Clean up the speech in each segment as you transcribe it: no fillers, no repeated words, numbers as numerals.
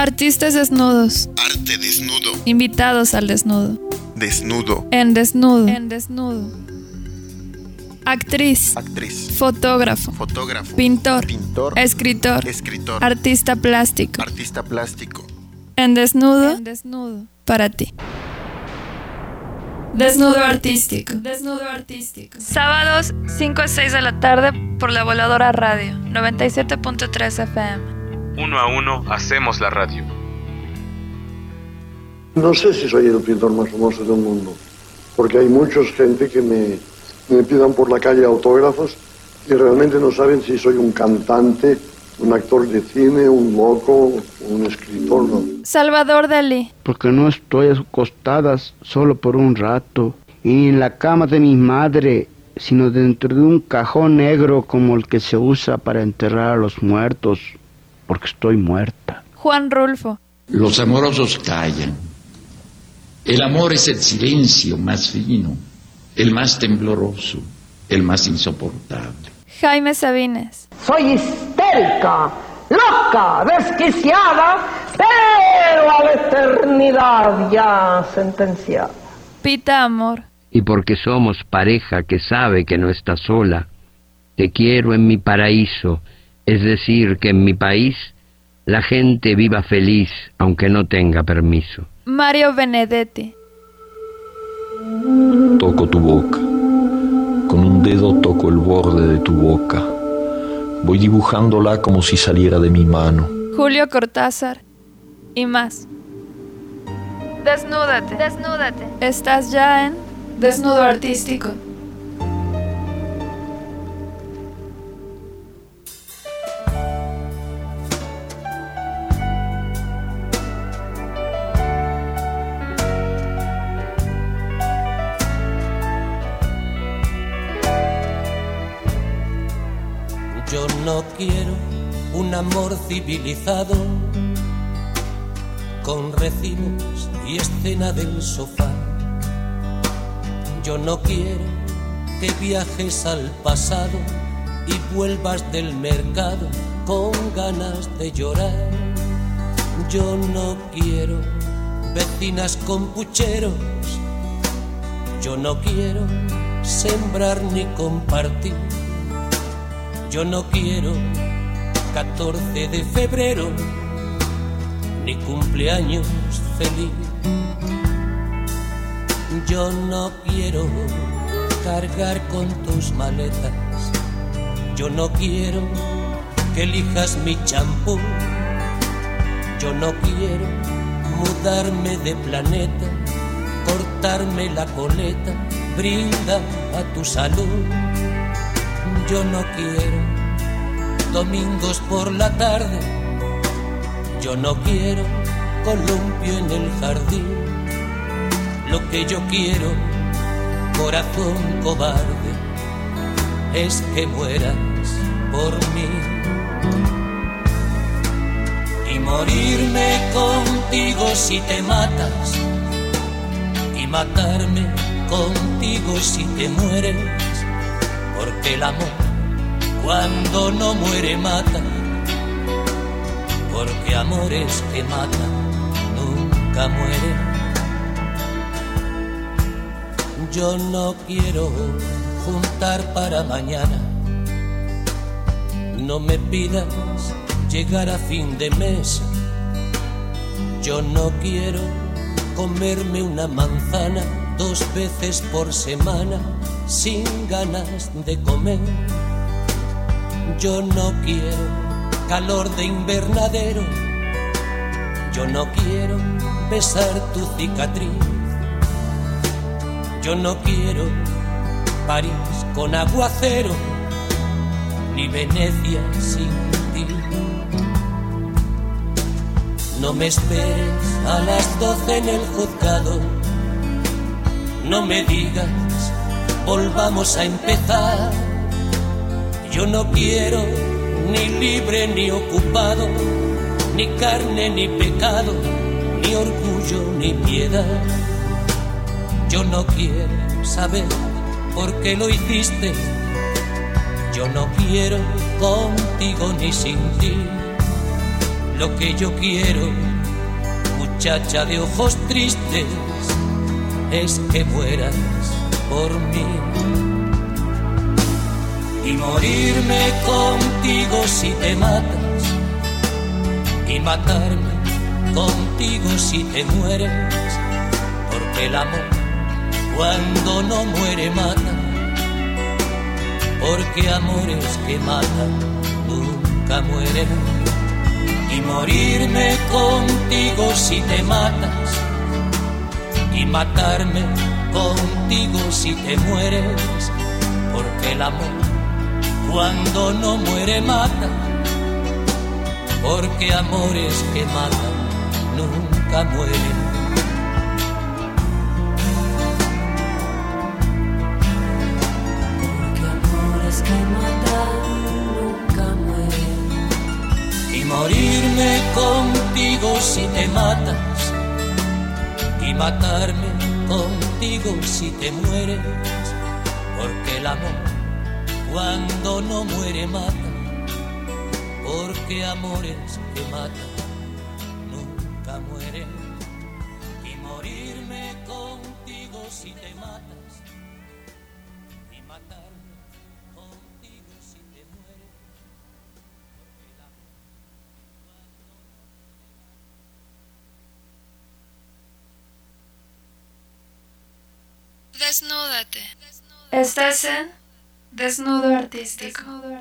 Artistas desnudos. Arte desnudo. Invitados al desnudo. Desnudo. En desnudo. En desnudo. Actriz. Actriz. Fotógrafo. Fotógrafo. Pintor. Pintor. Escritor. Escritor. Artista plástico. Artista plástico. En desnudo. En desnudo. Para ti. Desnudo artístico. Desnudo artístico. Sábados 5 a 6 de la tarde por La Voladora Radio 97.3 FM. 1 a 1 hacemos la radio. No sé si soy el pintor más famoso del mundo, porque hay mucha gente que me pidan por la calle autógrafos y realmente no saben si soy un cantante, un actor de cine, un loco, un escritor, ¿no? Salvador Dalí. Porque no estoy acostada solo por un rato, y en la cama de mi madre, sino dentro de un cajón negro como el que se usa para enterrar a los muertos, porque estoy muerta. Juan Rulfo. Los amorosos callan. El amor es el silencio más fino, el más tembloroso, el más insoportable. Jaime Sabines. Soy histérica, loca, desquiciada, pero a la eternidad ya sentenciada. Pita Amor. Y porque somos pareja que sabe que no está sola, te quiero en mi paraíso, es decir, que en mi país la gente viva feliz aunque no tenga permiso. Mario Benedetti. Toco tu boca. Con un dedo toco el borde de tu boca. Voy dibujándola como si saliera de mi mano. Julio Cortázar. Y más. Desnúdate. Desnúdate. Estás ya en Desnudo Artístico. Yo no quiero un amor civilizado con recibos y escena del sofá. Yo no quiero que viajes al pasado y vuelvas del mercado con ganas de llorar. Yo no quiero vecinas con pucheros. Yo no quiero sembrar ni compartir. Yo no quiero 14 de febrero, ni cumpleaños feliz. Yo no quiero cargar con tus maletas. Yo no quiero que elijas mi champú. Yo no quiero mudarme de planeta, cortarme la coleta, brinda a tu salud. Yo no quiero domingos por la tarde. Yo no quiero columpio en el jardín. Lo que yo quiero, corazón cobarde, es que mueras por mí. Y morirme contigo si te matas, y matarme contigo si te mueres. Porque el amor, cuando no muere, mata. Porque amores que matan nunca mueren. Yo no quiero juntar para mañana. No me pidas llegar a fin de mes. Yo no quiero comerme una manzana 2 veces por semana sin ganas de comer. Yo no quiero calor de invernadero. Yo no quiero besar tu cicatriz. Yo no quiero París con aguacero, ni Venecia sin ti. No me esperes a las 12 en el juzgado. No me digas volvamos a empezar. Yo no quiero ni libre ni ocupado, ni carne ni pecado, ni orgullo ni piedad. Yo no quiero saber por qué lo hiciste. Yo no quiero contigo ni sin ti. Lo que yo quiero muchacha de ojos tristes, es que mueras por mí. Y morirme contigo si te matas, y matarme contigo si te mueres, porque el amor cuando no muere mata, porque amores que matan nunca mueren. Y morirme contigo si te matas, y matarme contigo si te mueres, porque el amor cuando no muere mata, porque amores que matan nunca mueren. Porque amores que matan nunca mueren. Y morirme contigo si te matas, y matarme contigo si te mueres, porque el amor cuando no muere mata, porque amores que matan nunca mueren. Y morirme contigo si te matas, y matarme contigo si te mueres, porque el amor cuando no... Desnúdate. Estás en Desnudo Artístico.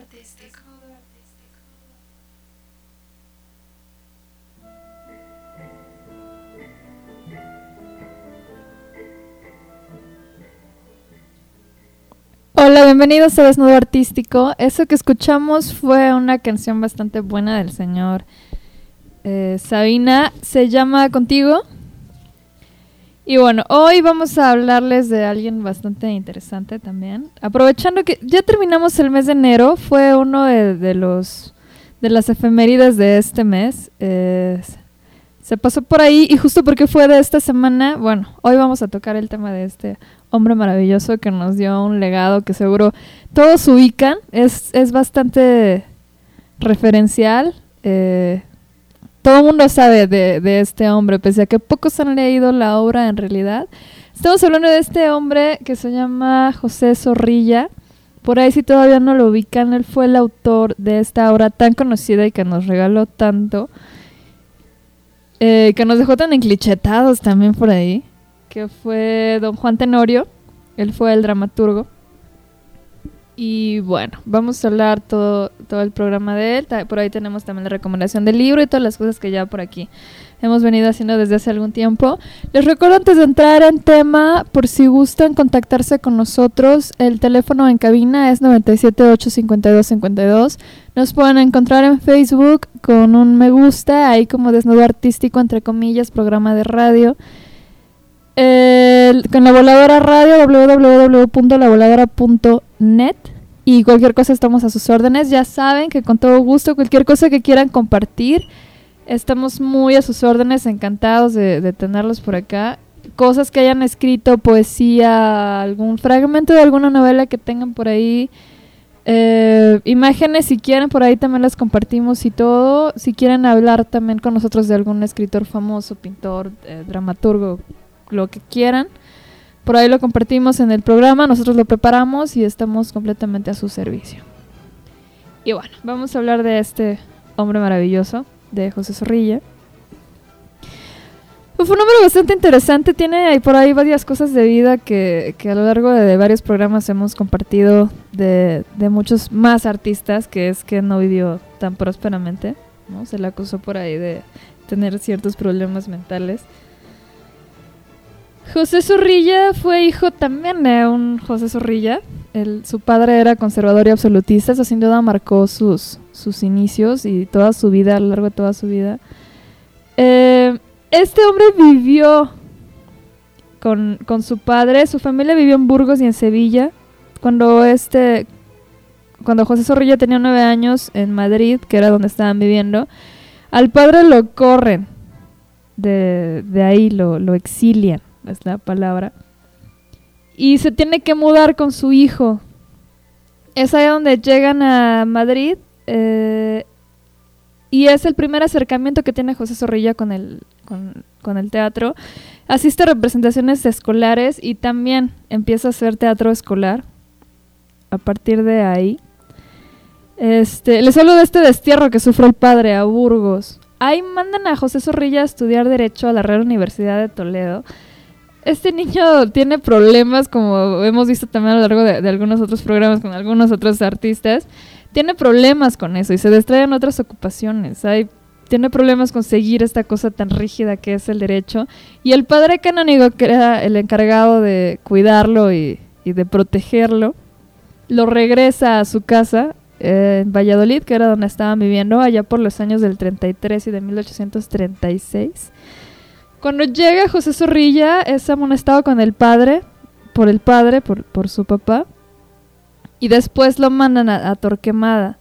Hola, bienvenidos a Desnudo Artístico. Eso que escuchamos fue una canción bastante buena del señor Sabina. Se llama Contigo. Y bueno, hoy vamos a hablarles de alguien bastante interesante también. Aprovechando que ya terminamos el mes de enero, fue uno de las efemérides de este mes. Se pasó por ahí y justo porque fue de esta semana, bueno, hoy vamos a tocar el tema de este hombre maravilloso que nos dio un legado que seguro todos ubican. Es bastante referencial. Todo el mundo sabe de este hombre, pese a que pocos han leído la obra en realidad. Estamos hablando de este hombre que se llama José Zorrilla. Por ahí si todavía no lo ubican, él fue el autor de esta obra tan conocida y que nos regaló tanto. Que nos dejó tan enclichetados también por ahí, que fue don Juan Tenorio. Él fue el dramaturgo. Y bueno, vamos a hablar todo el programa de él. Por ahí tenemos también la recomendación del libro y todas las cosas que ya por aquí hemos venido haciendo desde hace algún tiempo. Les recuerdo antes de entrar en tema, por si gustan contactarse con nosotros, el teléfono en cabina es 978-5252. Nos pueden encontrar en Facebook con un me gusta, ahí como Desnudo Artístico, entre comillas, programa de radio. Con La Voladora Radio, www.lavoladora.net. Y cualquier cosa estamos a sus órdenes. Ya saben que con todo gusto, cualquier cosa que quieran compartir, estamos muy a sus órdenes, encantados de tenerlos por acá. Cosas que hayan escrito, poesía, algún fragmento de alguna novela que tengan por ahí, imágenes si quieren, por ahí también las compartimos y todo. Si quieren hablar también con nosotros de algún escritor famoso, pintor, dramaturgo, lo que quieran, por ahí lo compartimos en el programa, nosotros lo preparamos y estamos completamente a su servicio. Y bueno, vamos a hablar de este hombre maravilloso, de José Zorrilla. Fue un hombre bastante interesante, tiene por ahí varias cosas de vida que a lo largo de varios programas hemos compartido de muchos más artistas, que es que no vivió tan prósperamente, ¿no? Se le acusó por ahí de tener ciertos problemas mentales. José Zorrilla fue hijo también de un José Zorrilla. Su padre era conservador y absolutista, eso sin duda marcó sus inicios y toda su vida, a lo largo de toda su vida. Este hombre vivió con su padre, su familia vivió en Burgos y en Sevilla. Cuando José Zorrilla tenía 9 años en Madrid, que era donde estaban viviendo, al padre lo corren de ahí, lo exilian, es la palabra, y se tiene que mudar con su hijo. Es ahí donde llegan a Madrid, y es el primer acercamiento que tiene José Zorrilla con el con el teatro. Asiste a representaciones escolares y también empieza a hacer teatro escolar a partir de ahí. Les hablo de este destierro que sufre el padre a Burgos. Ahí mandan a José Zorrilla a estudiar Derecho a la Real Universidad de Toledo. Este niño tiene problemas, como hemos visto también a lo largo de algunos otros programas con algunos otros artistas. Tiene problemas con eso y se distrae en otras ocupaciones. Tiene problemas con seguir esta cosa tan rígida que es el derecho. Y el padre canónigo, que era el encargado de cuidarlo y de protegerlo, lo regresa a su casa en Valladolid, que era donde estaban viviendo allá por los años del 33 y de 1836. Cuando llega José Zorrilla es amonestado con el padre, por su papá, y después lo mandan a Torquemada.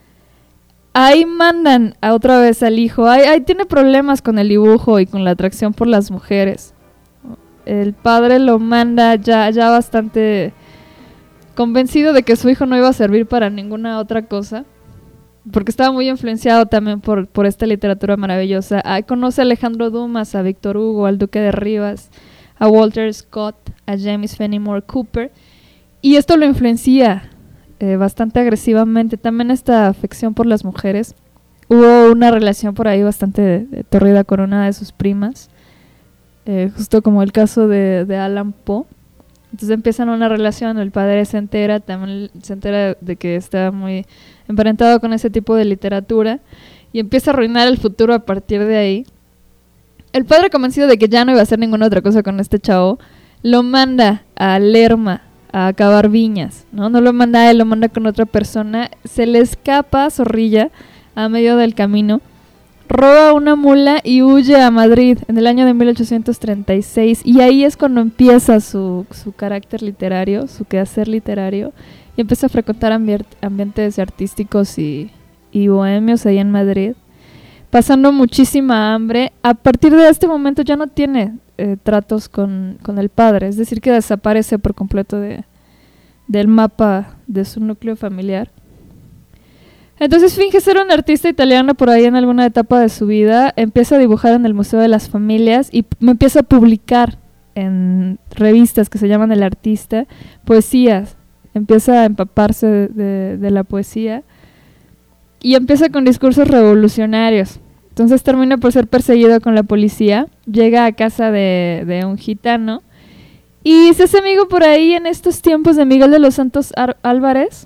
Ahí mandan otra vez al hijo. Ahí tiene problemas con el dibujo y con la atracción por las mujeres. El padre lo manda ya bastante convencido de que su hijo no iba a servir para ninguna otra cosa, porque estaba muy influenciado también por esta literatura maravillosa. Conoce a Alejandro Dumas, a Víctor Hugo, al Duque de Rivas, a Walter Scott, a James Fenimore Cooper, y esto lo influencia bastante agresivamente. También esta afección por las mujeres. Hubo una relación por ahí bastante torrida con una de sus primas, justo como el caso de Allan Poe. Entonces empiezan una relación, el padre se entera de que está muy emparentado con ese tipo de literatura y empieza a arruinar el futuro a partir de ahí. El padre, convencido de que ya no iba a hacer ninguna otra cosa con este chavo, lo manda a Lerma a cavar viñas, ¿no? No lo manda a él, lo manda con otra persona. Se le escapa a Zorrilla a medio del camino, roba una mula y huye a Madrid en el año de 1836, y ahí es cuando empieza su carácter literario, su quehacer literario, y empieza a frecuentar ambientes artísticos y bohemios ahí en Madrid, pasando muchísima hambre. A partir de este momento ya no tiene tratos con el padre, es decir, que desaparece por completo del mapa de su núcleo familiar. Entonces finge ser un artista italiano por ahí en alguna etapa de su vida, empieza a dibujar en el Museo de las Familias y empieza a publicar en revistas que se llaman El Artista, poesías, empieza a empaparse de la poesía y empieza con discursos revolucionarios. Entonces termina por ser perseguido con la policía, llega a casa de un gitano y se hace amigo por ahí en estos tiempos de Miguel de los Santos Álvarez.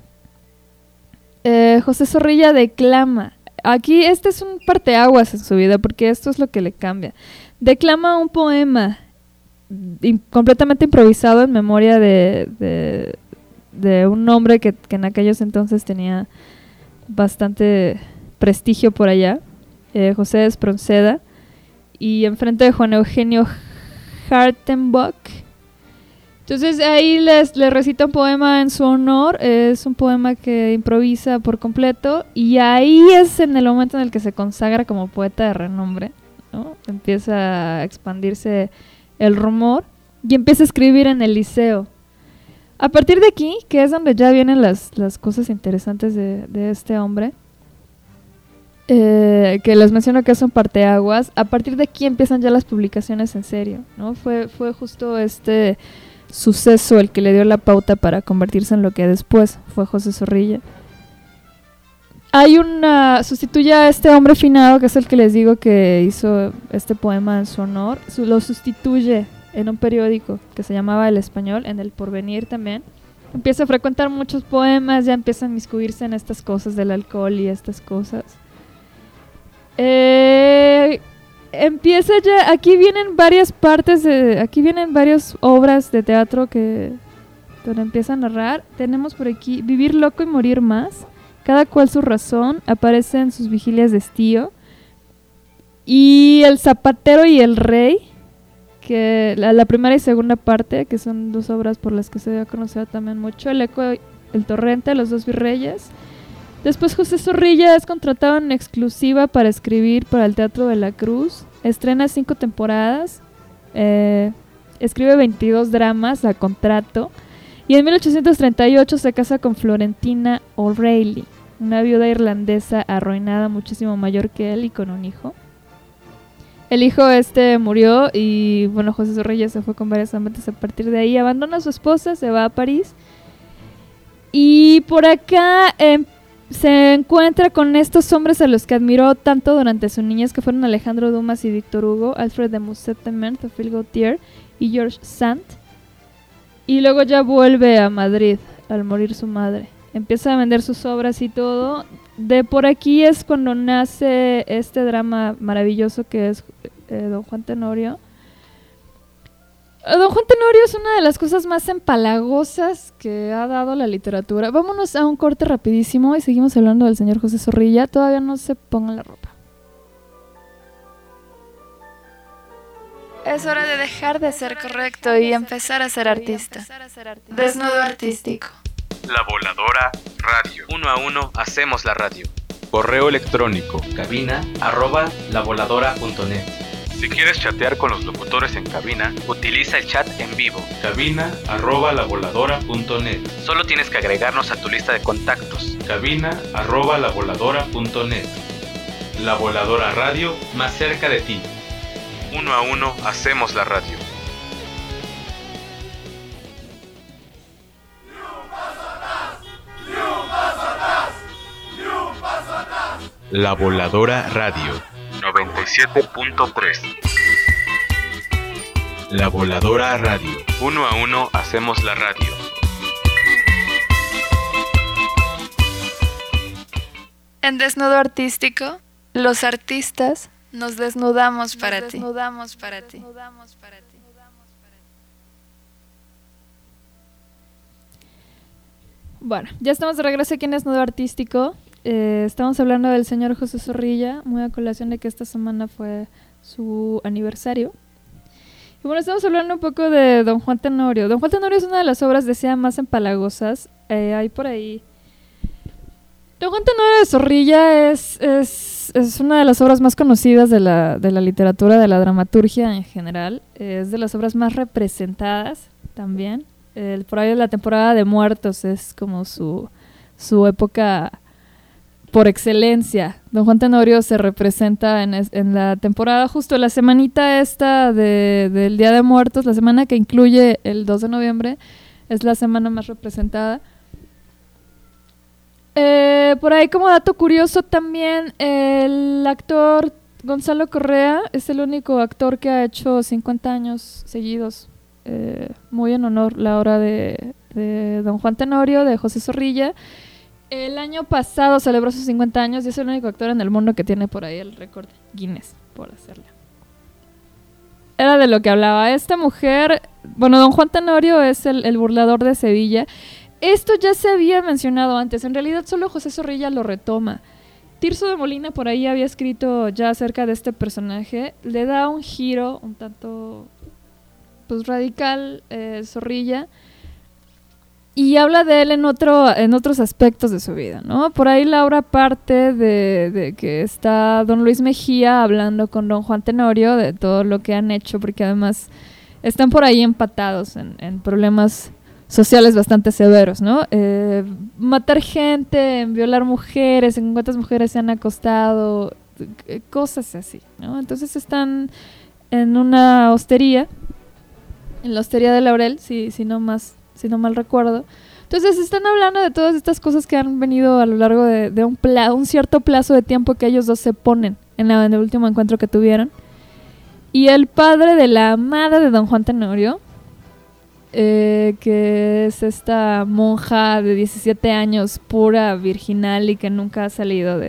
José Zorrilla declama. Aquí este es un parteaguas en su vida, porque esto es lo que le cambia. Declama un poema completamente improvisado en memoria de un hombre que en aquellos entonces tenía bastante prestigio por allá, José Espronceda, y enfrente de Juan Eugenio Hartenbach. Entonces ahí le recita un poema en su honor, es un poema que improvisa por completo, y ahí es en el momento en el que se consagra como poeta de renombre, ¿no? Empieza a expandirse el rumor y empieza a escribir en el Liceo. A partir de aquí, que es donde ya vienen las cosas interesantes de este hombre, que les menciono que es un parteaguas, a partir de aquí empiezan ya las publicaciones en serio, ¿no? Fue justo este suceso el que le dio la pauta para convertirse en lo que después fue José Zorrilla. Sustituye a este hombre finado, que es el que les digo que hizo este poema en su honor, lo sustituye en un periódico que se llamaba El Español, en El Porvenir también. Empieza a frecuentar muchos poemas, ya empieza a inmiscuirse en estas cosas del alcohol y estas cosas. Empieza ya, aquí vienen varias obras de teatro donde empieza a narrar. Tenemos por aquí Vivir loco y morir más, Cada cual su razón, aparece en sus vigilias de estío, y El zapatero y el rey, que la primera y segunda parte, que son dos obras por las que se dio a conocer también mucho, El eco, El torrente, Los dos virreyes. Después José Zorrilla es contratado en exclusiva para escribir para el Teatro de la Cruz. Estrena 5 temporadas, escribe 22 dramas a contrato, y en 1838 se casa con Florentina O'Reilly, una viuda irlandesa arruinada, muchísimo mayor que él y con un hijo. El hijo murió y bueno, José Zorrilla se fue con varias amantes. A partir de ahí abandona a su esposa, se va a París. Y por acá se encuentra con estos hombres a los que admiró tanto durante su niñez, que fueron Alejandro Dumas y Víctor Hugo, Alfred de Musset-Temmern, Théophile Gautier y Georges Sand. Y luego ya vuelve a Madrid al morir su madre. Empieza a vender sus obras y todo. De por aquí es cuando nace este drama maravilloso que es Don Juan Tenorio. Don Juan Tenorio es una de las cosas más empalagosas que ha dado la literatura. Vámonos a un corte rapidísimo y seguimos hablando del señor José Zorrilla. Todavía no se pongan la ropa. Es hora de dejar de ser correcto y empezar a ser artista. Desnudo artístico. La Voladora Radio. 1 a 1 hacemos la radio. Correo electrónico cabina@lavoladora.net. Si quieres chatear con los locutores en cabina, utiliza el chat en vivo. cabina@lavoladora.net. Solo tienes que agregarnos a tu lista de contactos. cabina@lavoladora.net. La Voladora Radio, más cerca de ti. 1 a 1 hacemos la radio. La Voladora Radio 97.3. La Voladora Radio. 1 a 1 hacemos la radio. En Desnudo Artístico, los artistas nos desnudamos para ti. Bueno, ya estamos de regreso aquí en Desnudo Artístico. Estamos hablando del señor José Zorrilla, muy a colación de que esta semana fue su aniversario. Y bueno, estamos hablando un poco de Don Juan Tenorio. Don Juan Tenorio es una de las obras, decía, más empalagosas. Hay por ahí... Don Juan Tenorio de Zorrilla es una de las obras más conocidas de la literatura, de la dramaturgia en general. Es de las obras más representadas también. Por ahí la temporada de muertos es como su época por excelencia. Don Juan Tenorio se representa en la temporada, justo la semanita esta del Día de Muertos, la semana que incluye el 2 de noviembre, es la semana más representada. Por ahí como dato curioso también, el actor Gonzalo Correa es el único actor que ha hecho 50 años seguidos, muy en honor la obra de Don Juan Tenorio, de José Zorrilla. El año pasado celebró sus 50 años y es el único actor en el mundo que tiene por ahí el récord Guinness por hacerlo. Era de lo que hablaba esta mujer. Bueno, Don Juan Tenorio es el burlador de Sevilla. Esto ya se había mencionado antes. En realidad solo José Zorrilla lo retoma. Tirso de Molina por ahí había escrito ya acerca de este personaje. Le da un giro un tanto pues radical Zorrilla. Y habla de él en otros aspectos de su vida, ¿no? Por ahí la obra parte de que está don Luis Mejía hablando con don Juan Tenorio de todo lo que han hecho, porque además están por ahí empatados en problemas sociales bastante severos, ¿no? Matar gente, violar mujeres, en cuántas mujeres se han acostado, cosas así, ¿no? Entonces están en una hostería, en la Hostería de Laurel, si no mal recuerdo. Entonces están hablando de todas estas cosas que han venido a lo largo de un cierto plazo de tiempo que ellos dos se ponen en el último encuentro que tuvieron. Y el padre de la amada de don Juan Tenorio, que es esta monja de 17 años, pura, virginal y que nunca ha salido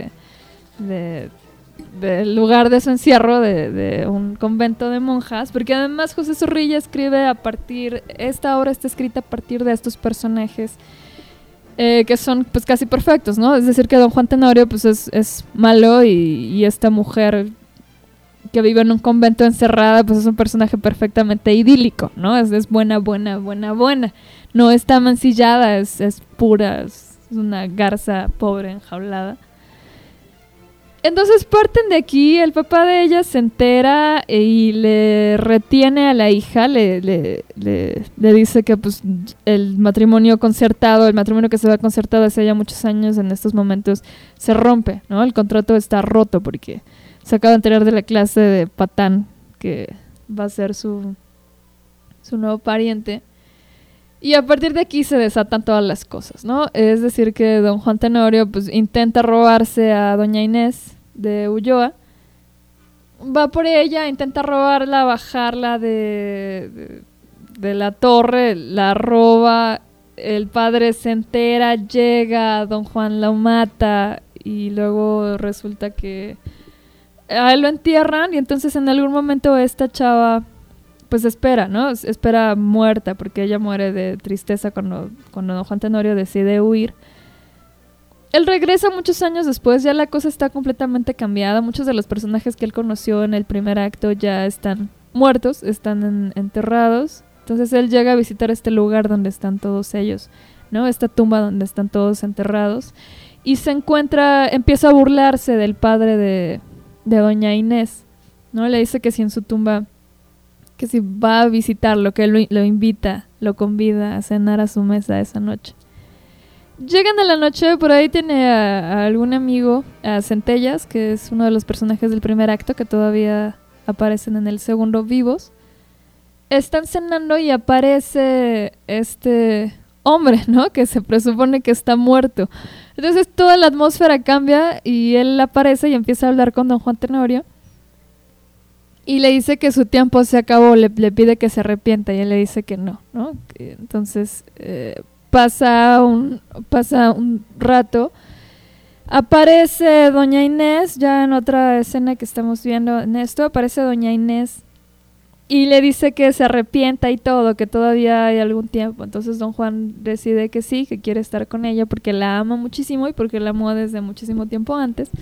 del lugar de su encierro, de un convento de monjas, porque además José Zorrilla escribe esta obra está escrita a partir de estos personajes que son pues casi perfectos, ¿no? Es decir, que don Juan Tenorio pues es malo y esta mujer que vive en un convento encerrada pues es un personaje perfectamente idílico, ¿no? Es buena, no está mancillada, es pura, es una garza pobre enjaulada. Entonces parten de aquí, el papá de ella se entera y le retiene a la hija, le dice que pues el matrimonio concertado, el matrimonio que se había concertado hace ya muchos años, en estos momentos se rompe, ¿no? El contrato está roto porque se acaba de enterar de la clase de patán que va a ser su nuevo pariente. Y a partir de aquí se desatan todas las cosas, ¿no? Es decir que don Juan Tenorio pues intenta robarse a doña Inés de Ulloa, va por ella, intenta robarla, bajarla de la torre, la roba, el padre se entera, llega, don Juan la mata y luego resulta que a él lo entierran y entonces en algún momento esta chava pues espera, ¿no? Espera muerta porque ella muere de tristeza cuando don Juan Tenorio decide huir. Él regresa muchos años después, ya la cosa está completamente cambiada. Muchos de los personajes que él conoció en el primer acto ya están muertos, están enterrados. Entonces él llega a visitar este lugar donde están todos ellos, ¿no? Esta tumba donde están todos enterrados. Y se encuentra, empieza a burlarse del padre de doña Inés, ¿no? Le dice que si en su tumba, que si va a visitarlo, que lo invita, lo convida a cenar a su mesa esa noche. Llegan a la noche, por ahí tiene a algún amigo, a Centellas, que es uno de los personajes del primer acto, que todavía aparecen en el segundo vivos. Están cenando y aparece este hombre, ¿no? Que se presupone que está muerto. Entonces toda la atmósfera cambia y él aparece y empieza a hablar con don Juan Tenorio. Y le dice que su tiempo se acabó, le pide que se arrepienta y él le dice que no, ¿no? Entonces pasa un rato, aparece doña Inés, ya en otra escena que estamos viendo en esto, aparece doña Inés y le dice que se arrepienta y todo, que todavía hay algún tiempo. Entonces don Juan decide que sí, que quiere estar con ella porque la ama muchísimo y porque la amó desde muchísimo tiempo antes.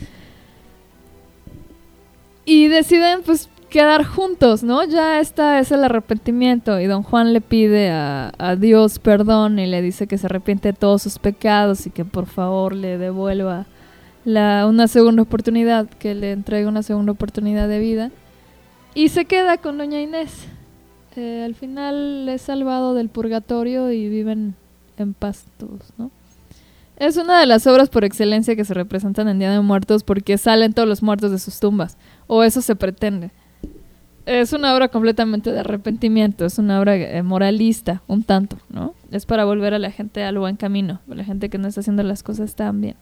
Y deciden pues quedar juntos, ¿no? Ya es el arrepentimiento y don Juan le pide a Dios perdón y le dice que se arrepiente de todos sus pecados y que por favor le devuelva una segunda oportunidad, que le entregue una segunda oportunidad de vida y se queda con doña Inés. Al final es salvado del purgatorio y viven en paz todos, ¿no? Es una de las obras por excelencia que se representan en Día de Muertos porque salen todos los muertos de sus tumbas, o eso se pretende. Es una obra completamente de arrepentimiento, es una obra moralista, un tanto, ¿no? Es para volver a la gente al buen camino, a la gente que no está haciendo las cosas tan bien.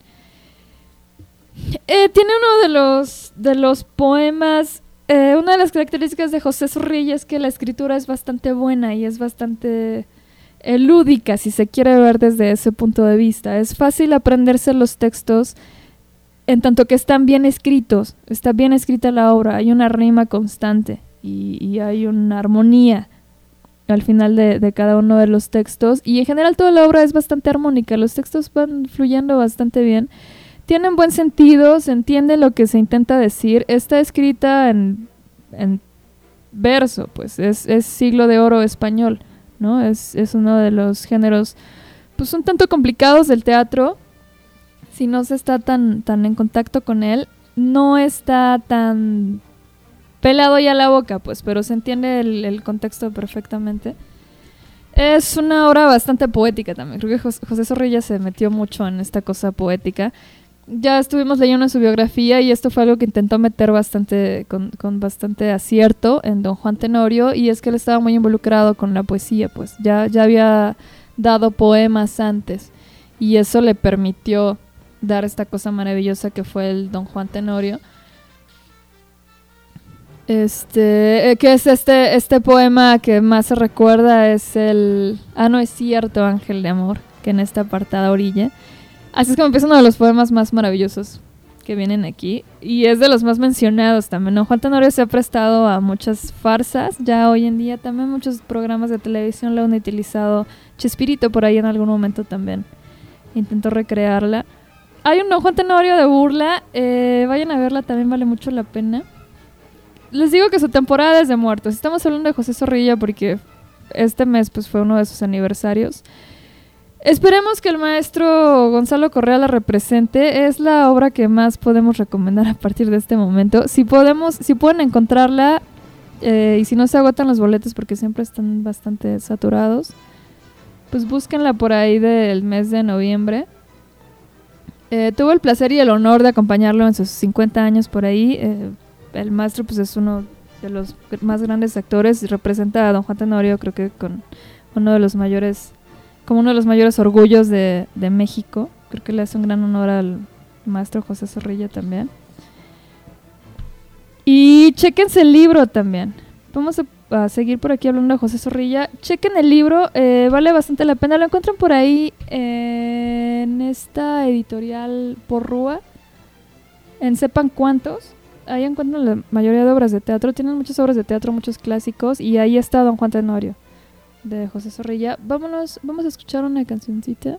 Tiene uno de los poemas, una de las características de José Zorrilla es que la escritura es bastante buena y es bastante lúdica, si se quiere ver desde ese punto de vista. Es fácil aprenderse los textos en tanto que están bien escritos, está bien escrita la obra, hay una rima constante. Y hay una armonía al final de cada uno de los textos y en general toda la obra es bastante armónica, los textos van fluyendo bastante bien, tienen buen sentido, se entiende lo que se intenta decir, está escrita en verso, pues es siglo de oro español, ¿no? Es uno de los géneros pues un tanto complicados del teatro, si no se está tan en contacto con él, no está tan pelado ya la boca, pues, pero se entiende el contexto perfectamente. Es una obra bastante poética también. Creo que José Zorrilla se metió mucho en esta cosa poética. Ya estuvimos leyendo en su biografía y esto fue algo que intentó meter bastante con bastante acierto en don Juan Tenorio, y es que él estaba muy involucrado con la poesía, pues ya había dado poemas antes y eso le permitió dar esta cosa maravillosa que fue el don Juan Tenorio. Que es este poema que más se recuerda es el no es cierto, ángel de amor, que en esta apartada orilla. Así es como empieza uno de los poemas más maravillosos que vienen aquí y es de los más mencionados también, ¿no? Juan Tenorio se ha prestado a muchas farsas, ya hoy en día también muchos programas de televisión lo han utilizado. Chespirito por ahí en algún momento también intentó recrearla. Hay un don Juan Tenorio de burla, vayan a verla, también vale mucho la pena. Les digo que su temporada es de muertos. Estamos hablando de José Zorrilla porque este mes pues fue uno de sus aniversarios. Esperemos que el maestro Gonzalo Correa la represente. Es la obra que más podemos recomendar a partir de este momento. Si pueden encontrarla, y si no se agotan los boletos porque siempre están bastante saturados, pues búsquenla por ahí del mes de noviembre. Tuve el placer y el honor de acompañarlo en sus 50 años por ahí. El maestro pues es uno de los más grandes actores y representa a Don Juan Tenorio, creo que con uno de los mayores orgullos de México. Creo que le hace un gran honor al maestro José Zorrilla también. Y chéquense el libro también. Vamos a seguir por aquí hablando de José Zorrilla. Chequen el libro, vale bastante la pena. Lo encuentran por ahí en esta editorial Porrúa, en Sepan Cuántos. Ahí encuentran la mayoría de obras de teatro. Tienen muchas obras de teatro, muchos clásicos. Y ahí está Don Juan Tenorio, de José Zorrilla. Vamos a escuchar una cancioncita.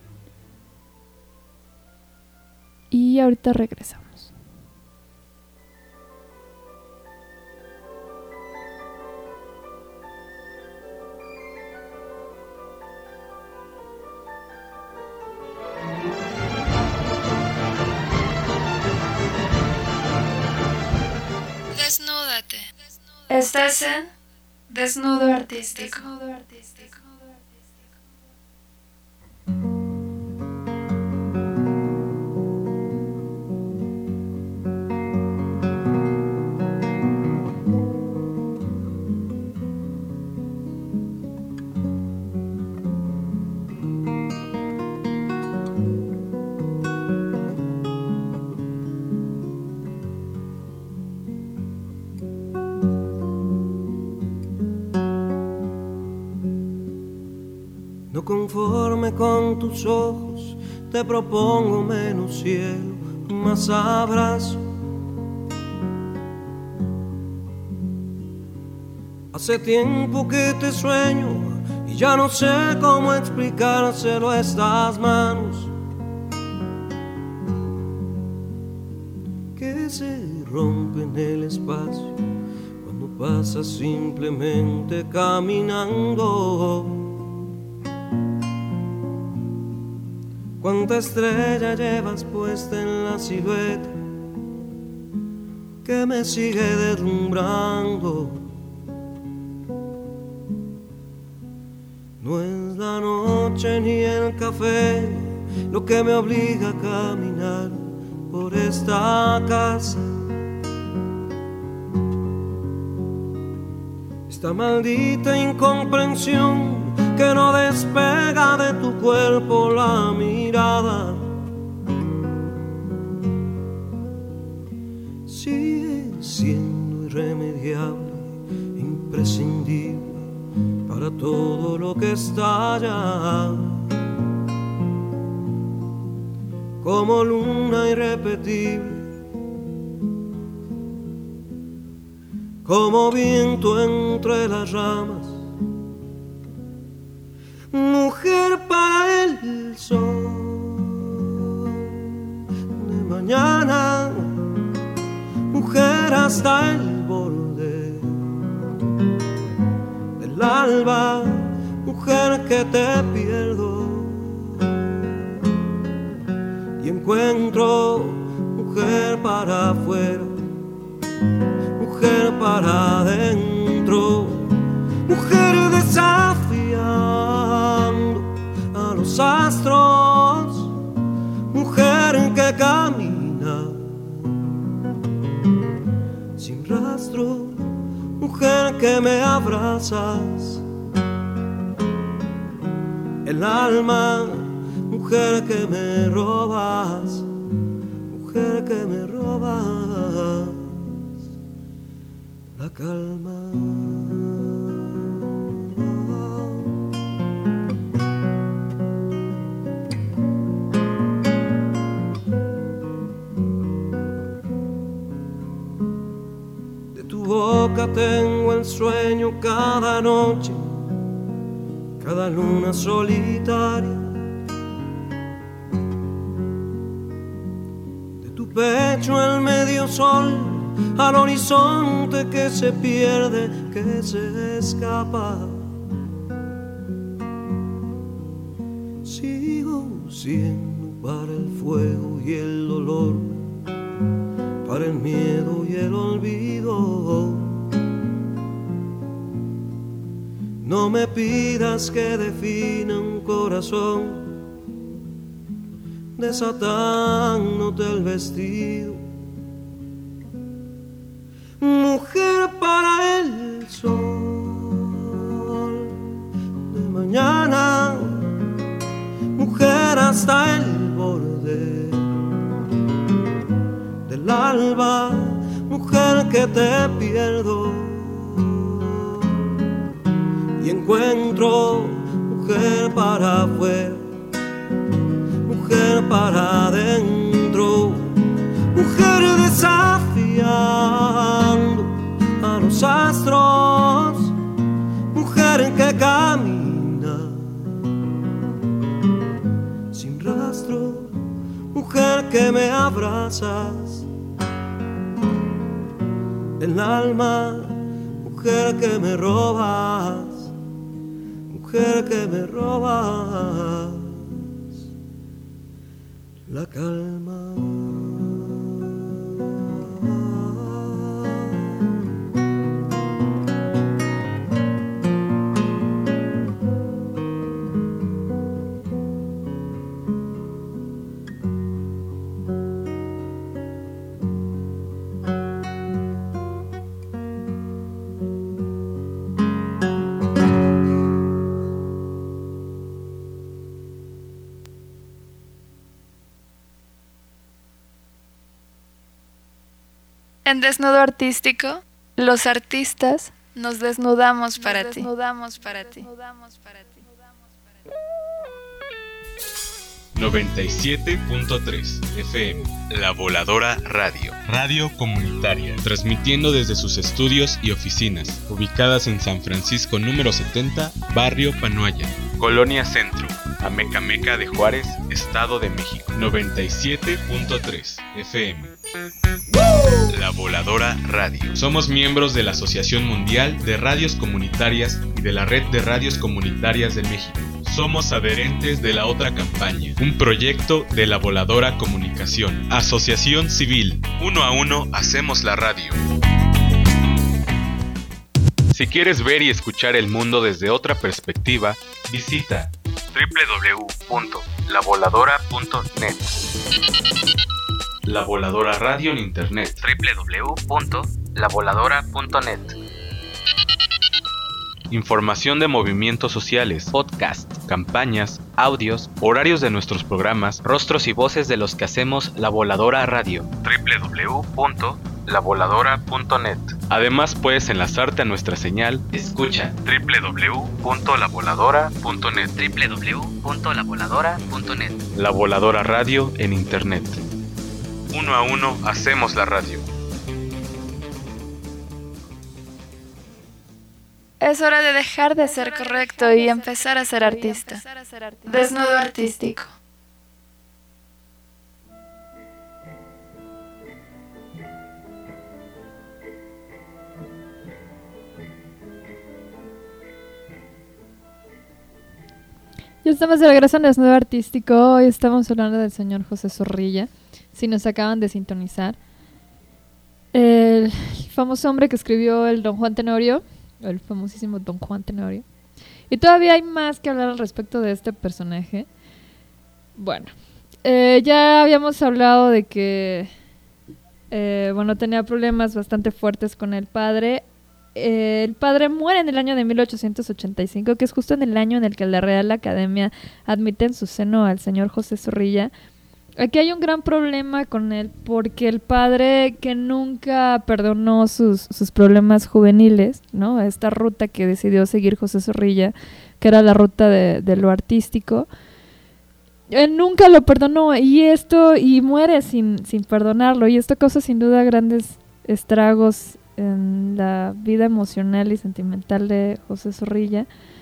Y ahorita regresamos. Desnúdate. Estás en Desnudo Artístico. No conforme con tus ojos, te propongo menos cielo, más abrazo. Hace tiempo que te sueño y ya no sé cómo explicárselo a estas manos que se rompen el espacio cuando pasas simplemente caminando. Cuánta estrella llevas puesta en la silueta que me sigue deslumbrando. No es la noche ni el café lo que me obliga a caminar por esta casa. Esta maldita incomprensión que no despega de tu cuerpo la mirada. Sigue siendo irremediable, imprescindible para todo lo que estalla. Como luna irrepetible, como viento entre las ramas. Mujer para el sol de mañana, mujer hasta el borde del alba, mujer que te pierdo y encuentro, mujer para afuera, mujer para adentro, mujer desafiando a los astros, mujer que camina sin rastro, mujer que me abrazas el alma, mujer que me robas, mujer que me robas la calma. De tu boca tengo el sueño cada noche, cada luna solitaria. De tu pecho el medio sol, al horizonte que se pierde, que se escapa. Sí, siendo para el fuego y el dolor, para el miedo y el olvido. No me pidas que defina un corazón, desatándote el vestido. Mujer para el sol de mañana, mujer hasta el borde del alba, mujer que te pierdo y encuentro, mujer para afuera, mujer para adentro, mujer desafiando a los astros, mujer que camina sin rastro, mujer que me abrazas el alma, mujer que me robas, mujer que me robas la calma. En Desnudo Artístico, los artistas nos desnudamos para ti. 97.3 FM, La Voladora Radio. Radio comunitaria, transmitiendo desde sus estudios y oficinas, ubicadas en San Francisco número 70, Barrio Panoaya, Colonia Centro, Amecameca de Juárez, Estado de México. 97.3 FM. La Voladora Radio. Somos miembros de la Asociación Mundial de Radios Comunitarias y de la Red de Radios Comunitarias de México. Somos adherentes de la otra campaña, un proyecto de La Voladora Comunicación. Asociación Civil. 1 a 1 hacemos la radio. Si quieres ver y escuchar el mundo desde otra perspectiva, visita www.lavoladora.net. La Voladora Radio en Internet. www.lavoladora.net. Información de movimientos sociales, podcast, campañas, audios, horarios de nuestros programas, rostros y voces de los que hacemos La Voladora Radio. www.lavoladora.net. Además puedes enlazarte a nuestra señal Escucha. www.lavoladora.net. www.lavoladora.net. La Voladora Radio en Internet. 1 a 1 hacemos la radio. Es hora de dejar de ser correcto y empezar a ser artista. Desnudo Artístico. Ya estamos de regreso en Desnudo Artístico. Hoy estamos hablando del señor José Zorrilla. Si nos acaban de sintonizar, el famoso hombre que escribió el Don Juan Tenorio, el famosísimo Don Juan Tenorio. Y todavía hay más que hablar al respecto de este personaje. Bueno, ya habíamos hablado de que tenía problemas bastante fuertes con el padre. El padre muere en el año de 1885, que es justo en el año en el que la Real Academia admite en su seno al señor José Zorrilla. Aquí hay un gran problema con él, porque el padre, que nunca perdonó sus problemas juveniles, ¿no? Esta ruta que decidió seguir José Zorrilla, que era la ruta de lo artístico, él nunca lo perdonó y muere sin perdonarlo, y esto causa sin duda grandes estragos en la vida emocional y sentimental de José Zorrilla.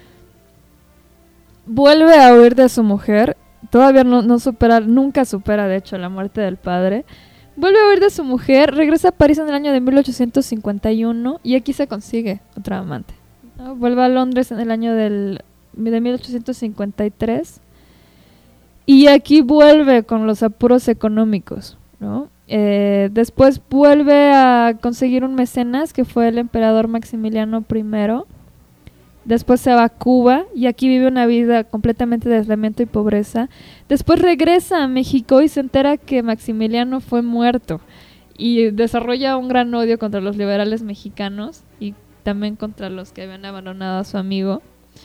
Vuelve a huir de su mujer. Todavía nunca supera de hecho la muerte del padre. Vuelve a huir de su mujer, regresa a París en el año de 1851 y aquí se consigue otra amante, ¿no? Vuelve a Londres en el año de 1853 Y aquí vuelve con los apuros económicos, ¿no? Después vuelve a conseguir un mecenas que fue el emperador Maximiliano I. Después se va a Cuba y aquí vive una vida completamente de aislamiento y pobreza. Después regresa a México y se entera que Maximiliano fue muerto y desarrolla un gran odio contra los liberales mexicanos y también contra los que habían abandonado a su amigo.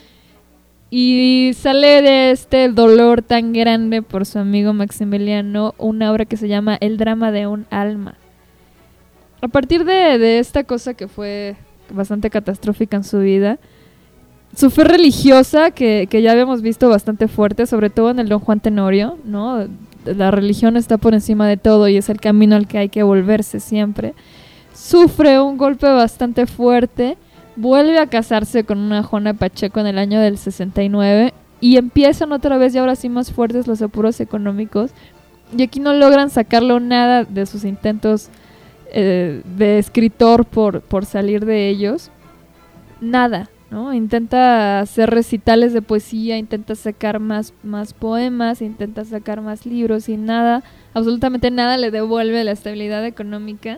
Y sale de este dolor tan grande por su amigo Maximiliano una obra que se llama El drama de un alma. A partir de esta cosa que fue bastante catastrófica en su vida, su fe religiosa, que ya habíamos visto bastante fuerte, sobre todo en el Don Juan Tenorio, ¿no? La religión está por encima de todo y es el camino al que hay que volverse siempre. Sufre un golpe bastante fuerte. Vuelve a casarse con una Juana Pacheco en el año del 69 y empiezan otra vez y ahora sí más fuertes los apuros económicos y aquí no logran sacarlo nada de sus intentos de escritor por salir de ellos, nada, ¿no? Intenta hacer recitales de poesía, intenta sacar más poemas, intenta sacar más libros y nada, absolutamente nada le devuelve la estabilidad económica.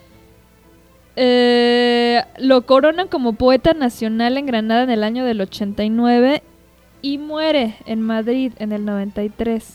Lo coronan como poeta nacional en Granada en el año del 89 y muere en Madrid en el 93.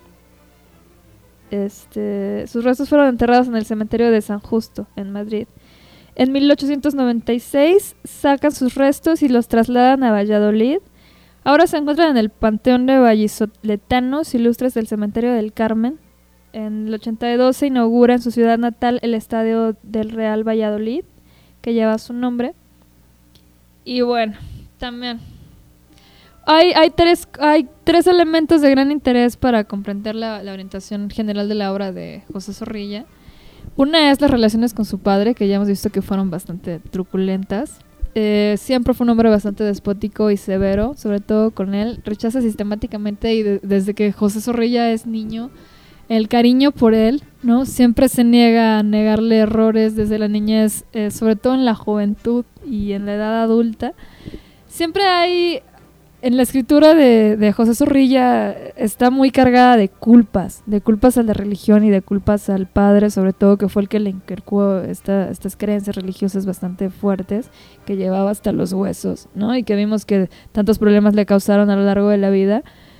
Sus restos fueron enterrados en el cementerio de San Justo en Madrid. En 1896 sacan sus restos y los trasladan a Valladolid. Ahora se encuentran en el Panteón de Vallisoletanos Ilustres del Cementerio del Carmen. En el 82 se inaugura en su ciudad natal el Estadio del Real Valladolid, que lleva su nombre. Y bueno, también hay tres elementos de gran interés para comprender la orientación general de la obra de José Zorrilla. Una es las relaciones con su padre, que ya hemos visto que fueron bastante truculentas. Siempre fue un hombre bastante despótico y severo, sobre todo con él. Rechaza sistemáticamente y desde que José Zorrilla es niño, el cariño por él, ¿no? Siempre se niega a negarle errores desde la niñez, sobre todo en la juventud y en la edad adulta. Siempre hay, en la escritura de José Zorrilla, está muy cargada de culpas a la religión y de culpas al padre, sobre todo, que fue el que le inculcó estas creencias religiosas bastante fuertes, que llevaba hasta los huesos, ¿no? Y que vimos que tantos problemas le causaron a lo largo de la vida.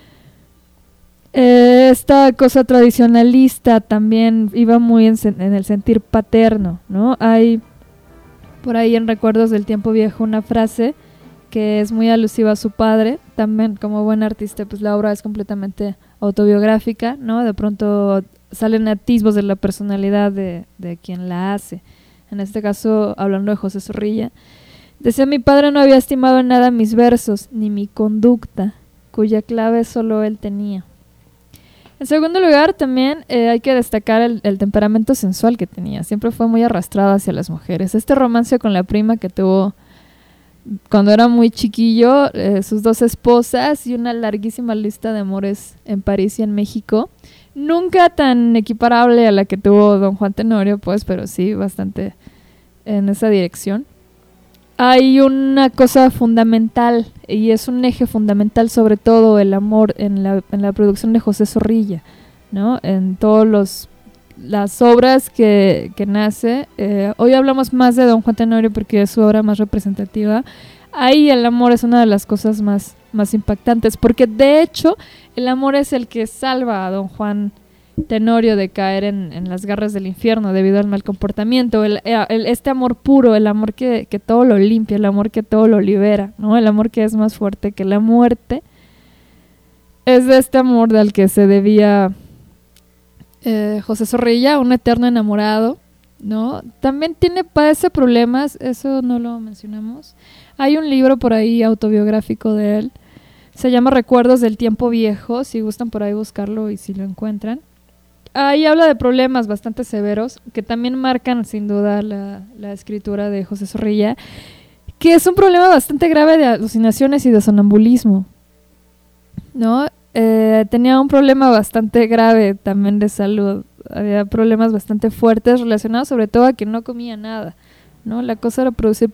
Esta cosa tradicionalista también iba muy en el sentir paterno, ¿no? Hay por ahí en Recuerdos del Tiempo Viejo una frase que es muy alusiva a su padre. También, como buen artista, pues la obra es completamente autobiográfica, ¿no? De pronto salen atisbos de la personalidad de quien la hace. En este caso, hablando de José Zorrilla, decía: mi padre no había estimado en nada mis versos, ni mi conducta, cuya clave solo él tenía. En segundo lugar, también hay que destacar el temperamento sensual que tenía. Siempre fue muy arrastrado hacia las mujeres. Este romance con la prima que tuvo cuando era muy chiquillo, sus dos esposas y una larguísima lista de amores en París y en México. Nunca tan equiparable a la que tuvo Don Juan Tenorio, pues, pero sí bastante en esa dirección. Hay una cosa fundamental, y es un eje fundamental, sobre todo el amor en la producción de José Zorrilla, ¿no? En todas las obras que nace. Hoy hablamos más de Don Juan Tenorio porque es su obra más representativa. Ahí el amor es una de las cosas más impactantes, porque de hecho el amor es el que salva a Don Juan Tenorio de caer en las garras del infierno debido al mal comportamiento. Este amor puro, el amor que todo lo limpia, el amor que todo lo libera, ¿no? El amor que es más fuerte que la muerte. Es de este amor del que se debía José Zorrilla, un eterno enamorado, ¿no? También padece problemas, eso no lo mencionamos. Hay un libro por ahí autobiográfico de él, se llama Recuerdos del Tiempo Viejo, si gustan por ahí buscarlo y si lo encuentran. Ahí habla de problemas bastante severos que también marcan sin duda la escritura de José Zorrilla, que es un problema bastante grave de alucinaciones y de sonambulismo, ¿no? Tenía un problema bastante grave también de salud. Había problemas bastante fuertes relacionados sobre todo a que no comía nada, ¿no? La cosa era producir,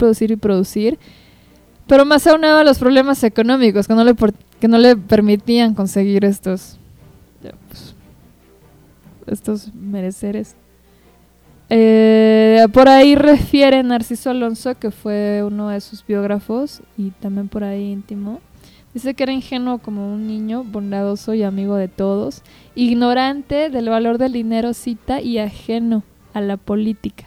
pero más aunado a los problemas económicos que no le permitían conseguir estos pues, estos mereceres. Por ahí refiere Narciso Alonso, que fue uno de sus biógrafos y también por ahí íntimo. Dice que era ingenuo como un niño, bondadoso y amigo de todos, ignorante del valor del dinero, cita, y ajeno a la política.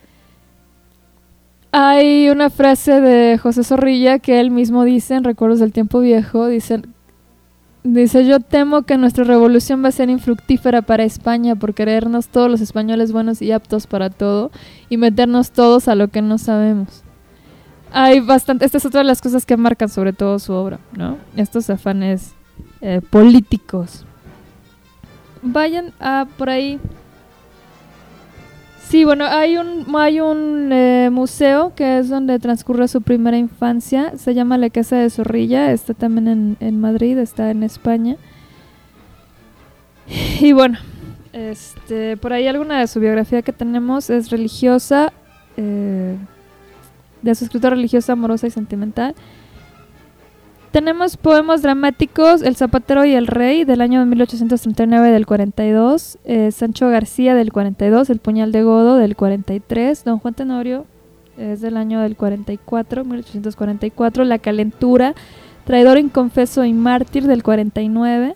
Hay una frase de José Zorrilla que él mismo dice en Recuerdos del Tiempo Viejo, dice: yo temo que nuestra revolución va a ser infructífera para España por creernos todos los españoles buenos y aptos para todo y meternos todos a lo que no sabemos. Hay bastante, esta es otra de las cosas que marcan sobre todo su obra, ¿no? Estos afanes políticos. Vayan por ahí. Sí, bueno, hay un museo que es donde transcurre su primera infancia. Se llama La Casa de Zorrilla. Está también en Madrid, está en España. Y bueno, por ahí alguna de su biografía que tenemos es religiosa, de su escritura religiosa, amorosa y sentimental. Tenemos poemas dramáticos: El Zapatero y el Rey, del año 1839, del 42, Sancho García, del 42, El Puñal de Godo, del 43, Don Juan Tenorio, es del año del 44, 1844, La Calentura, Traidor, Inconfeso y Mártir, del 49,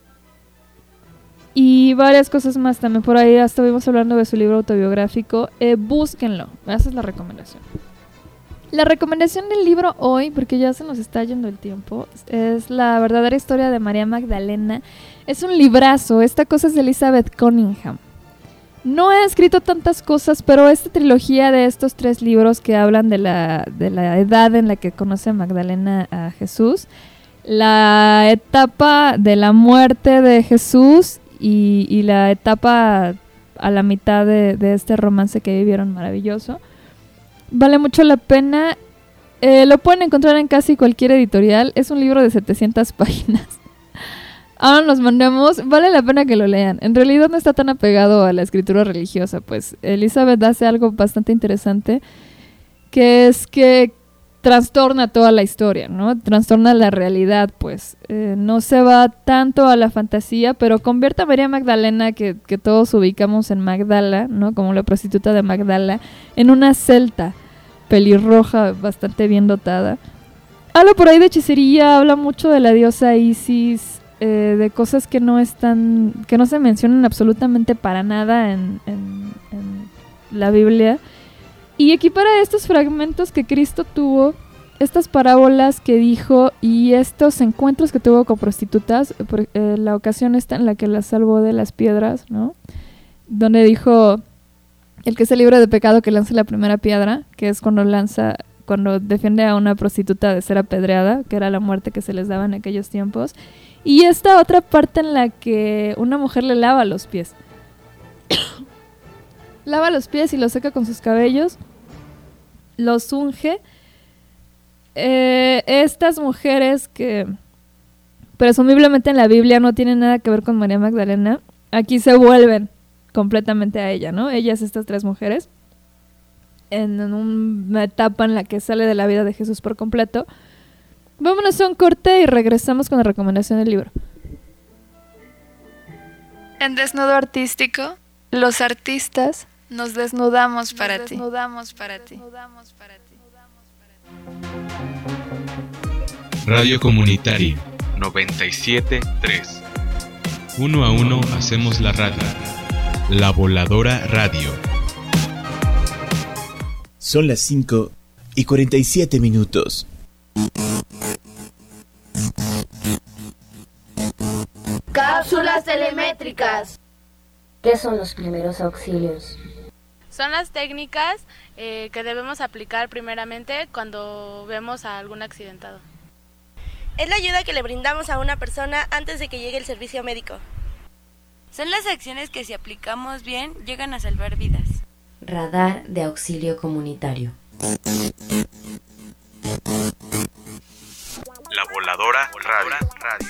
y varias cosas más también. Por ahí estuvimos hablando de su libro autobiográfico. Búsquenlo, esa es la recomendación. La recomendación del libro hoy, porque ya se nos está yendo el tiempo, es La verdadera historia de María Magdalena. Es un librazo. Esta cosa es de Elizabeth Cunningham. No ha escrito tantas cosas, pero esta trilogía de estos 3 libros que hablan de la edad en la que conoce Magdalena a Jesús, la etapa de la muerte de Jesús y la etapa a la mitad de este romance que vivieron maravilloso, vale mucho la pena. Lo pueden encontrar en casi cualquier editorial. Es un libro de 700 páginas. Ahora nos mandamos. Vale la pena que lo lean. En realidad no está tan apegado a la escritura religiosa. Pues Elizabeth hace algo bastante interesante, que es que trastorna toda la historia, ¿no? Trastorna la realidad, pues. No se va tanto a la fantasía, pero convierte a María Magdalena, que todos ubicamos en Magdala, ¿no? Como la prostituta de Magdala, en una celta pelirroja bastante bien dotada. Habla por ahí de hechicería, habla mucho de la diosa Isis, de cosas que no se mencionan absolutamente para nada en la Biblia. Y equipara estos fragmentos que Cristo tuvo, estas parábolas que dijo y estos encuentros que tuvo con prostitutas, la ocasión esta en la que las salvó de las piedras, ¿no? Donde dijo: el que se libre de pecado que lance la primera piedra, que es cuando defiende a una prostituta de ser apedreada, que era la muerte que se les daba en aquellos tiempos. Y esta otra parte en la que una mujer le lava los pies. Lava los pies y los seca con sus cabellos, los unge. Estas mujeres que presumiblemente en la Biblia no tienen nada que ver con María Magdalena, aquí se vuelven completamente a ella, ¿no? Ellas, estas 3 mujeres, en una etapa en la que sale de la vida de Jesús por completo. Vámonos a un corte y regresamos con la recomendación del libro. En Desnudo Artístico, los artistas nos desnudamos para ti. Radio Comunitaria 97.3. Uno a uno hacemos la radio. La Voladora Radio. Son las 5:47. Cápsulas telemétricas. ¿Qué son los primeros auxilios? Son las técnicas que debemos aplicar primeramente cuando vemos a algún accidentado. Es la ayuda que le brindamos a una persona antes de que llegue el servicio médico. Son las acciones que, si aplicamos bien, llegan a salvar vidas. Radar de auxilio comunitario. La Voladora Radio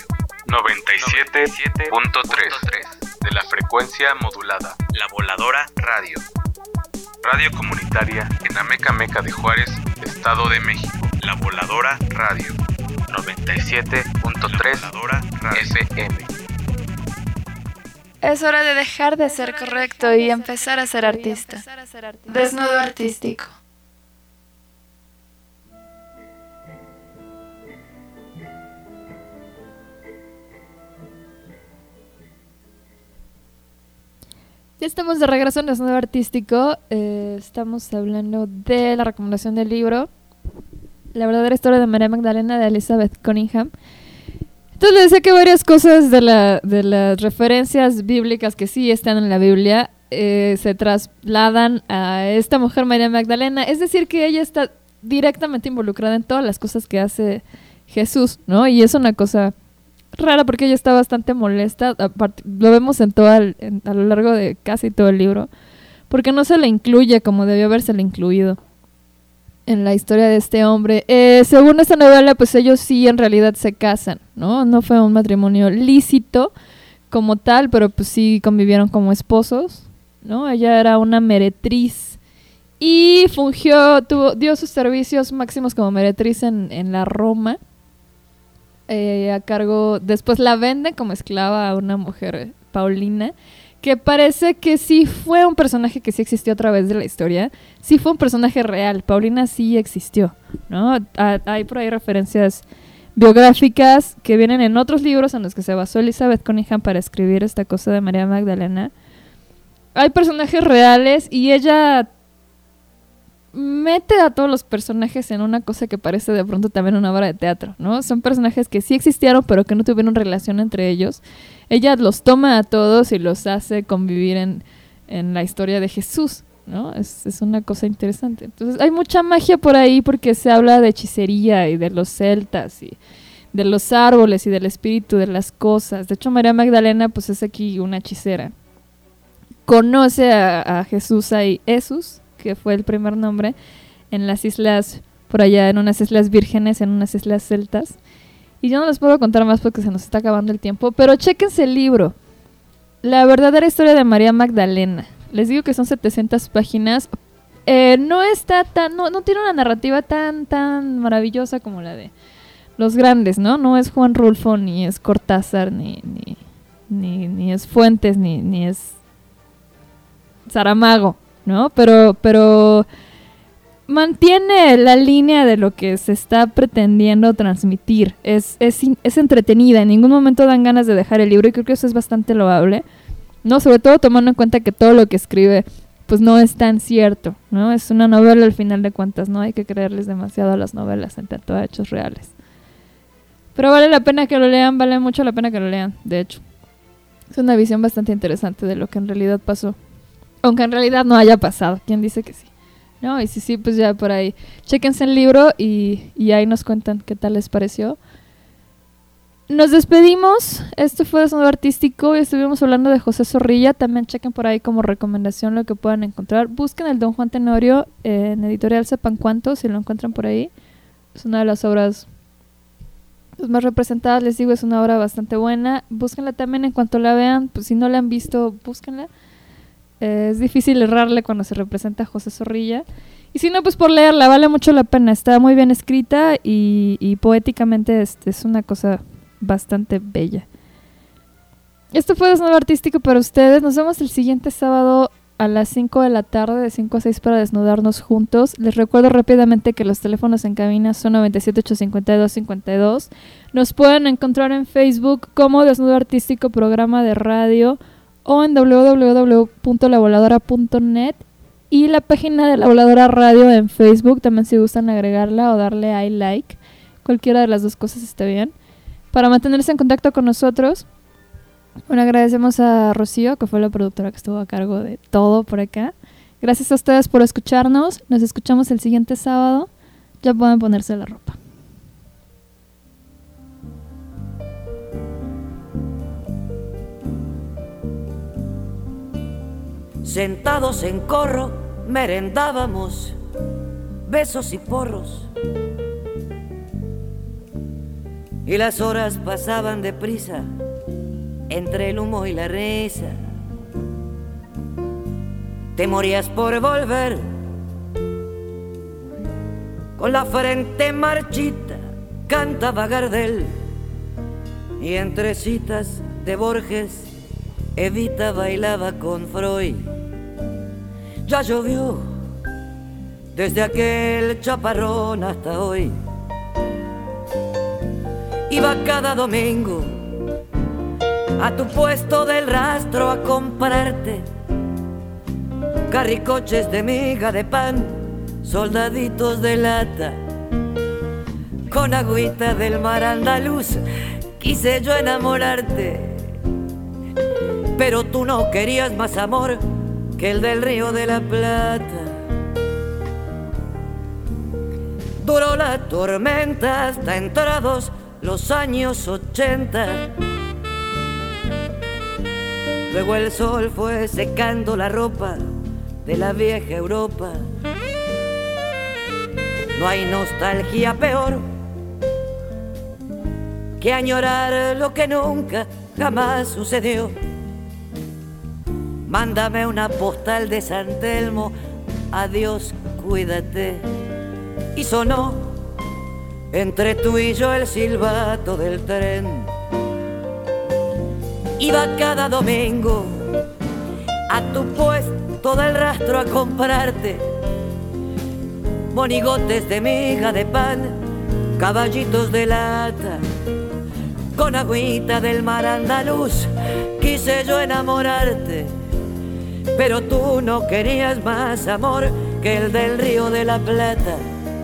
97.3 de la frecuencia modulada. La Voladora Radio. Radio comunitaria en Amecameca de Juárez, Estado de México. La Voladora Radio 97.3 FM. Es hora de dejar de ser correcto y empezar a ser artista. Desnudo artístico. Ya estamos de regreso en Desnudo Artístico. Estamos hablando de la recomendación del libro La verdadera historia de María Magdalena, de Elizabeth Cunningham. Entonces le decía que varias cosas de las referencias bíblicas que sí están en la Biblia se trasladan a esta mujer María Magdalena. Es decir, que ella está directamente involucrada en todas las cosas que hace Jesús, ¿no? Y es una cosa rara porque ella está bastante molesta. Lo vemos a lo largo de casi todo el libro, porque no se le incluye como debió habérsele incluido en la historia de este hombre. Según esta novela, pues ellos sí en realidad se casan, ¿no? No fue un matrimonio lícito como tal, pero pues sí convivieron como esposos, ¿no? Ella era una meretriz y dio sus servicios máximos como meretriz en la Roma, a cargo. Después la venden como esclava a una mujer, Paulina, que parece que sí fue un personaje que sí existió a través de la historia. Sí fue un personaje real. Paulina sí existió, ¿no? Hay por ahí referencias biográficas que vienen en otros libros en los que se basó Elizabeth Cunningham para escribir esta cosa de María Magdalena. Hay personajes reales y ella mete a todos los personajes en una cosa que parece de pronto también una obra de teatro, ¿no? Son personajes que sí existieron pero que no tuvieron relación entre ellos. Ella los toma a todos y los hace convivir en la historia de Jesús, ¿no? Es una cosa interesante. Entonces hay mucha magia por ahí porque se habla de hechicería y de los celtas y de los árboles y del espíritu de las cosas. De hecho, María Magdalena pues es aquí una hechicera. Conoce a Jesús ahí, Jesús, que fue el primer nombre, en las islas, por allá, en unas islas vírgenes, en unas islas celtas. Y yo no les puedo contar más porque se nos está acabando el tiempo, pero chéquense el libro, La verdadera historia de María Magdalena. Les digo que son 700 páginas. No tiene una narrativa tan maravillosa como la de los grandes, ¿no? No es Juan Rulfo, ni es Cortázar, ni es Fuentes, ni es Saramago, ¿no? Pero mantiene la línea de lo que se está pretendiendo transmitir. Es entretenida, en ningún momento dan ganas de dejar el libro y creo que eso es bastante loable, ¿no? Sobre todo tomando en cuenta que todo lo que escribe pues no es tan cierto, ¿no? Es una novela al final de cuentas, no hay que creerles demasiado a las novelas en tanto a hechos reales. Pero vale la pena que lo lean, vale mucho la pena que lo lean, de hecho. Es una visión bastante interesante de lo que en realidad pasó. Aunque en realidad no haya pasado, ¿quién dice que sí? No, y si sí, pues ya por ahí. Chéquense el libro y ahí nos cuentan qué tal les pareció. Nos despedimos. Esto fue Desnudo Artístico y estuvimos hablando de José Zorrilla. También chequen por ahí como recomendación lo que puedan encontrar. Busquen el Don Juan Tenorio en Editorial Sepan Cuánto, si lo encuentran por ahí. Es una de las obras más representadas, les digo, es una obra bastante buena. Búsquenla también en cuanto la vean. Pues si no la han visto, búsquenla. Es difícil errarle cuando se representa a José Zorrilla. Y si no, pues por leerla, vale mucho la pena. Está muy bien escrita y poéticamente es una cosa bastante bella. Esto fue Desnudo Artístico para ustedes. Nos vemos el siguiente sábado a las 5 de la tarde, de 5 a 6 para desnudarnos juntos. Les recuerdo rápidamente que los teléfonos en cabina son 9785252. Nos pueden encontrar en Facebook como Desnudo Artístico Programa de Radio o en www.lavoladora.net y la página de La Voladora Radio en Facebook, también si gustan agregarla o darle a like, cualquiera de las dos cosas está bien, para mantenerse en contacto con nosotros. Bueno, agradecemos a Rocío, que fue la productora que estuvo a cargo de todo por acá. Gracias a ustedes por escucharnos, nos escuchamos el siguiente sábado, ya pueden ponerse la ropa. Sentados en corro, merendábamos besos y porros. Y las horas pasaban deprisa entre el humo y la risa. Te morías por volver con la frente marchita, cantaba Gardel. Y entre citas de Borges Evita bailaba con Freud. Ya llovió desde aquel chaparrón hasta hoy. Iba cada domingo a tu puesto del rastro a comprarte carricoches de miga de pan, soldaditos de lata. Con agüita del mar andaluz quise yo enamorarte, pero tú no querías más amor que el del Río de la Plata. Duró la tormenta hasta entrados los años 80. Luego el sol fue secando la ropa de la vieja Europa. No hay nostalgia peor que añorar lo que nunca jamás sucedió. Mándame una postal de San Telmo, adiós, cuídate. Y sonó entre tú y yo el silbato del tren. Iba cada domingo a tu puesto del rastro a comprarte monigotes de miga de pan, caballitos de lata. Con agüita del mar andaluz quise yo enamorarte, pero tú no querías más amor que el del Río de la Plata.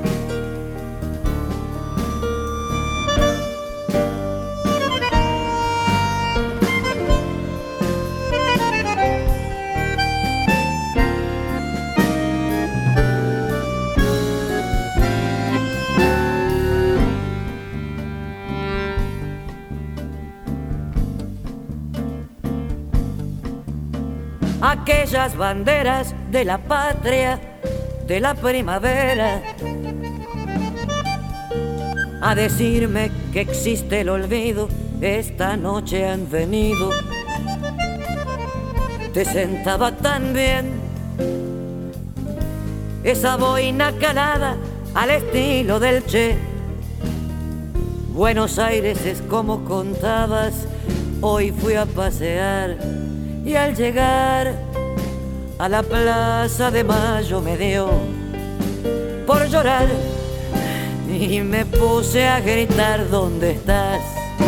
Aquellas banderas de la patria, de la primavera, a decirme que existe el olvido, esta noche han venido. Te sentaba tan bien esa boina calada al estilo del Che. Buenos Aires es como contabas, hoy fui a pasear. Y al llegar a la Plaza de Mayo me dio por llorar y me puse a gritar ¿dónde estás?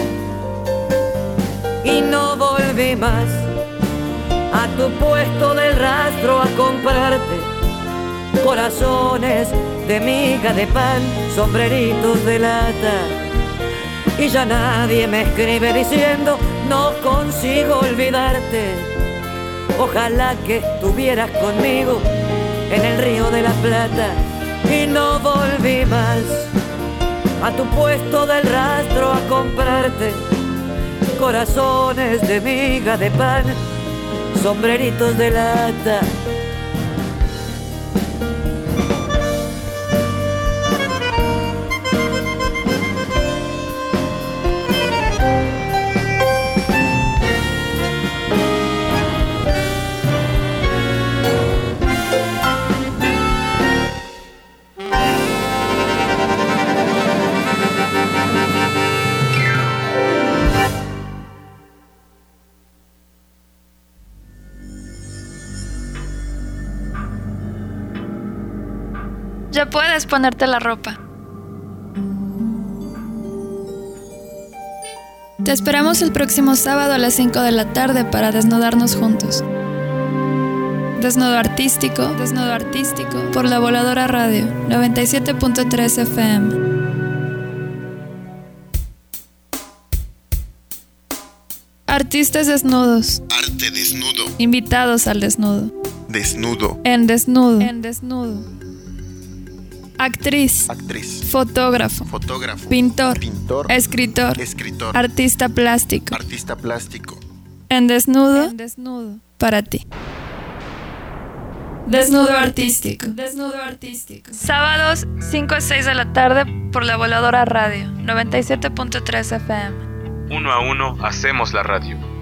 Y no volví más a tu puesto del rastro a comprarte corazones de miga de pan, sombreritos de lata. Y ya nadie me escribe diciendo no consigo olvidarte. Ojalá que estuvieras conmigo en el Río de la Plata. Y no volví más a tu puesto del rastro a comprarte corazones de miga de pan, sombreritos de lata. Ya puedes ponerte la ropa. Te esperamos el próximo sábado a las 5 de la tarde para desnudarnos juntos. Desnudo artístico por La Voladora Radio 97.3 FM. Artistas desnudos. Arte desnudo. Invitados al desnudo. Desnudo. En desnudo. Actriz. Fotógrafo. Pintor. Escritor. Artista plástico. En desnudo. Para ti. Desnudo artístico. Sábados 5 a 6 de la tarde por La Voladora Radio 97.3 FM. 1 a 1 hacemos la radio.